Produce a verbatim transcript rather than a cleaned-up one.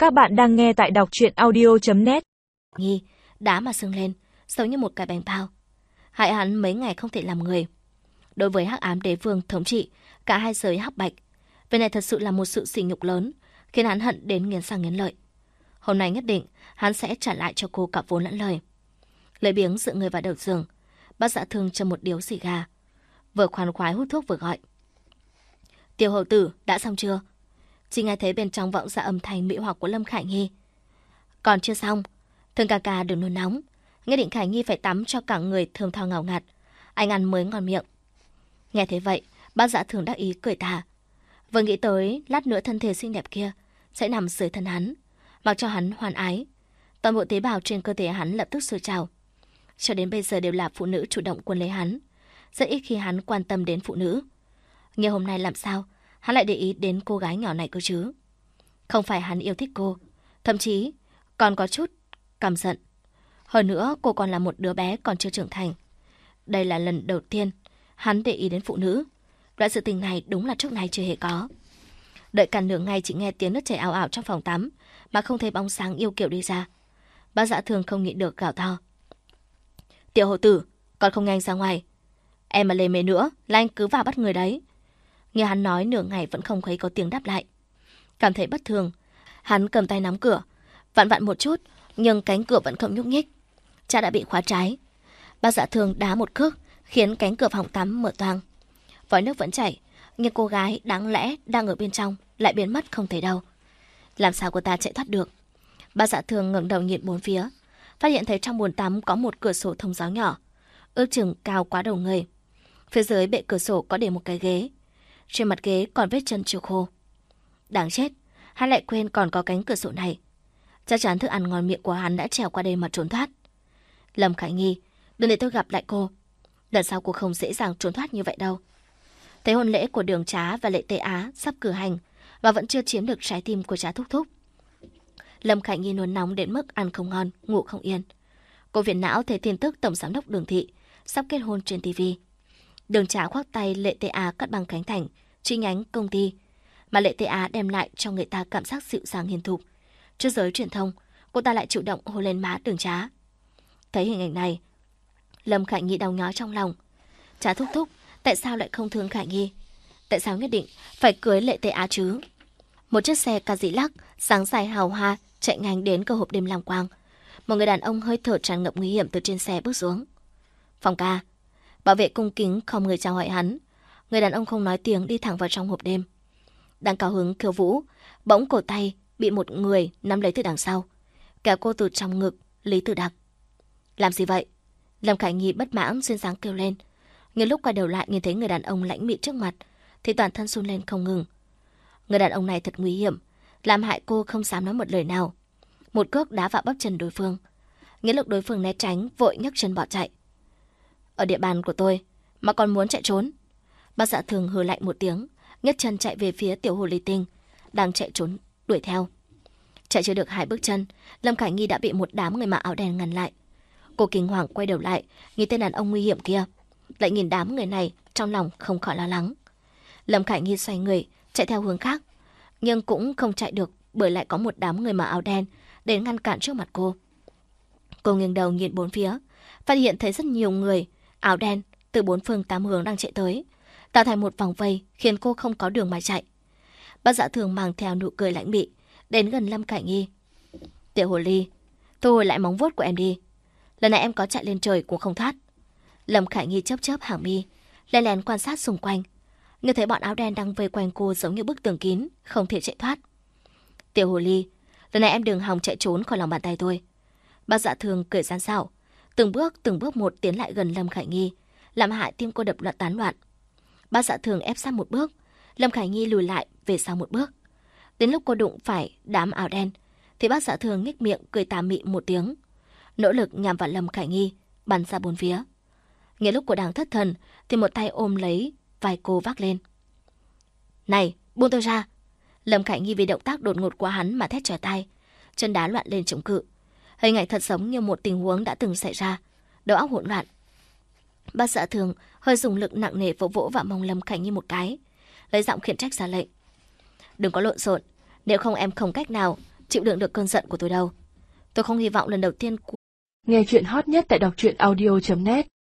Các bạn đang nghe tại đọc truyện audio chấm net. Nghi, đá mà sưng lên, giống như một cái bánh bao. Hại hắn mấy ngày không thể làm người. Đối với Hắc Ám Đế Vương thống trị cả hai giới hắc bạch, việc này thật sự là một sự sỉ nhục lớn, khiến hắn hận đến nghiến răng nghiến lợi. Hôm nay nhất định hắn sẽ trả lại cho cô cả vốn lẫn lời. Lấy biếng dựa người vào đầu giường, Bác Dạ Thương châm một điếu xì gà, vừa khoan khoái hút thuốc vừa gọi: "Tiểu hầu tử, đã xong chưa?" Chỉ nghe thấy bên trong vọng ra âm thanh mỹ hoặc của Lâm Khải Nhi: "Còn chưa xong, Thương ca ca đừng nôn nóng, nhất định Khải Nhi phải tắm cho cả người thơm tho ngào ngạt, anh ăn mới ngon miệng." Nghe thấy vậy, Bác Dạ Thương đắc ý cười tà. Vừa nghĩ tới lát nữa thân thể xinh đẹp kia sẽ nằm dưới thân hắn, mặc cho hắn hoan ái, toàn bộ tế bào trên cơ thể hắn lập tức sôi trào. Cho đến bây giờ đều là phụ nữ chủ động quân lấy hắn, rất ít khi hắn quan tâm đến phụ nữ. Nhưng hôm nay làm sao hắn lại để ý đến cô gái nhỏ này cơ chứ? Không phải hắn yêu thích cô, thậm chí còn có chút căm giận. Hơn nữa cô còn là một đứa bé còn chưa trưởng thành. Đây là lần đầu tiên hắn để ý đến phụ nữ. Loại sự tình này đúng là trước nay chưa hề có. Đợi cả nửa ngày chỉ nghe tiếng nước chảy ào ào trong phòng tắm, mà không thấy bóng sáng yêu kiều đi ra. Bác Dạ Thương không nhịn được gào to: "Tiểu hầu tử, còn không nhanh ra ngoài. Em mà lề mề nữa là anh cứ vào bắt người đấy." Nghe hắn nói nửa ngày vẫn không thấy có tiếng đáp lại. Cảm thấy bất thường, hắn cầm tay nắm cửa, vặn vặn một chút, nhưng cánh cửa vẫn không nhúc nhích. Cha đã bị khóa trái. Bác Dạ Thương đá một cước, khiến cánh cửa phòng tắm mở toang. Vòi nước vẫn chảy, nhưng cô gái đáng lẽ đang ở bên trong lại biến mất không thấy đâu. Làm sao cô ta chạy thoát được? Bác Dạ Thương ngẩng đầu nhìn bốn phía, phát hiện thấy trong bồn tắm có một cửa sổ thông gió nhỏ, ước chừng cao quá đầu người. Phía dưới bệ cửa sổ có để một cái ghế, trên mặt ghế còn vết chân chưa khô. Đáng chết, hắn lại quên còn có cánh cửa sổ này. Chắc chắn thức ăn ngon miệng của hắn đã trèo qua đây mà trốn thoát. Lâm Khải Nhi, đừng để tôi gặp lại cô. Lần sau cô không dễ dàng trốn thoát như vậy đâu. Thấy hôn lễ của Đường Trá và Lệ Tê Á sắp cử hành và vẫn chưa chiếm được trái tim của Trá thúc thúc, Lâm Khải Nhi nôn nóng đến mức ăn không ngon, ngủ không yên. Cô viện não thấy tin tức tổng giám đốc Đường Thị sắp kết hôn trên tivi. Đường Trá khoác tay Lệ Tê Á cắt băng Khánh Thành chi nhánh công ty, mà Lệ Tê Á đem lại cho người ta cảm giác dịu dàng hiền thục. Trước giới truyền thông, cô ta lại chủ động hôn lên má Đường Trá. Thấy hình ảnh này, Lâm Khải Nhi đau nhói trong lòng. Trá thúc thúc tại sao lại không thương Khải Nhi? Tại sao nhất định phải cưới Lệ Tê Á chứ? Một chiếc xe Cadillac sáng dài hào hoa chạy nhanh đến cơ hộp đêm lam quang. Một người đàn ông hơi thở tràn ngập nguy hiểm từ trên xe bước xuống. "Phòng ca." Bảo vệ cung kính không người chào hỏi hắn. Người đàn ông không nói tiếng đi thẳng vào trong hộp đêm. Đang cao hứng khiêu vũ, bỗng cổ tay bị một người nắm lấy từ đằng sau, kéo cô từ trong ngực Lý Tử Đặc. "Làm gì vậy?" Lâm Khải Nhi bất mãn xuyên sáng kêu lên. Nhưng lúc quay đầu lại nhìn thấy người đàn ông lãnh mị trước mặt thì toàn thân run lên không ngừng. Người đàn ông này thật nguy hiểm, làm hại cô không dám nói một lời nào. Một cước đá vào bắp chân đối phương. Nghĩa lúc đối phương né tránh, vội nhấc chân bỏ chạy. "Ở địa bàn của tôi mà còn muốn chạy trốn?" Bác Dạ Thương hừ lạnh một tiếng, nhấc chân chạy về phía tiểu hồ ly tinh đang chạy trốn đuổi theo. Chạy chưa được hai bước chân, Lâm Khải Nhi đã bị một đám người mặc áo đen ngăn lại. Cô kinh hoàng quay đầu lại, nhìn tên đàn ông nguy hiểm kia, lại nhìn đám người này, trong lòng không khỏi lo lắng. Lâm Khải Nhi xoay người chạy theo hướng khác, nhưng cũng không chạy được bởi lại có một đám người mặc áo đen đến ngăn cản trước mặt cô. Cô nghiêng đầu nhìn bốn phía, phát hiện thấy rất nhiều người áo đen từ bốn phương tám hướng đang chạy tới, tạo thành một vòng vây khiến cô không có đường mà chạy. Bác Dạ Thương mang theo nụ cười lãnh mị đến gần Lâm Khải Nhi. "Tiểu hồ ly, thu hồi lại móng vuốt của em đi. Lần này em có chạy lên trời cũng không thoát." Lâm Khải Nhi chớp chớp hàng mi, lén lén quan sát xung quanh, nhưng thấy bọn áo đen đang vây quanh cô giống như bức tường kín, không thể chạy thoát. "Tiểu hồ ly, lần này em đừng hòng chạy trốn khỏi lòng bàn tay tôi." Bác Dạ Thương cười gian xảo, từng bước từng bước một tiến lại gần Lâm Khải Nhi, làm hại tim cô đập loạn tán loạn. Bác Dạ Thương ép sát một bước, Lâm Khải Nhi lùi lại về sau một bước. Đến lúc cô đụng phải đám áo đen thì bác Dạ Thương nhếch miệng cười tà mị một tiếng, nỗ lực nhằm vào Lâm Khải Nhi, bắn ra bốn phía. Ngay lúc cô đang thất thần thì một tay ôm lấy vai cô vác lên. "Này, buông tôi ra!" Lâm Khải Nhi vì động tác đột ngột của hắn mà thét chói tai, chân đá loạn lên chống cự. Hình ảnh thật giống như một tình huống đã từng xảy ra, đầu óc hỗn loạn. Bác Dạ Thương hơi dùng lực nặng nề vỗ vỗ vào mông Lâm Khải Nhi một cái, lấy giọng khiển trách ra lệnh: "Đừng có lộn xộn, nếu không em không cách nào chịu đựng được cơn giận của tôi đâu. Tôi không hy vọng lần đầu tiên của... Nghe chuyện hot nhất tại đọc truyện audio chấm net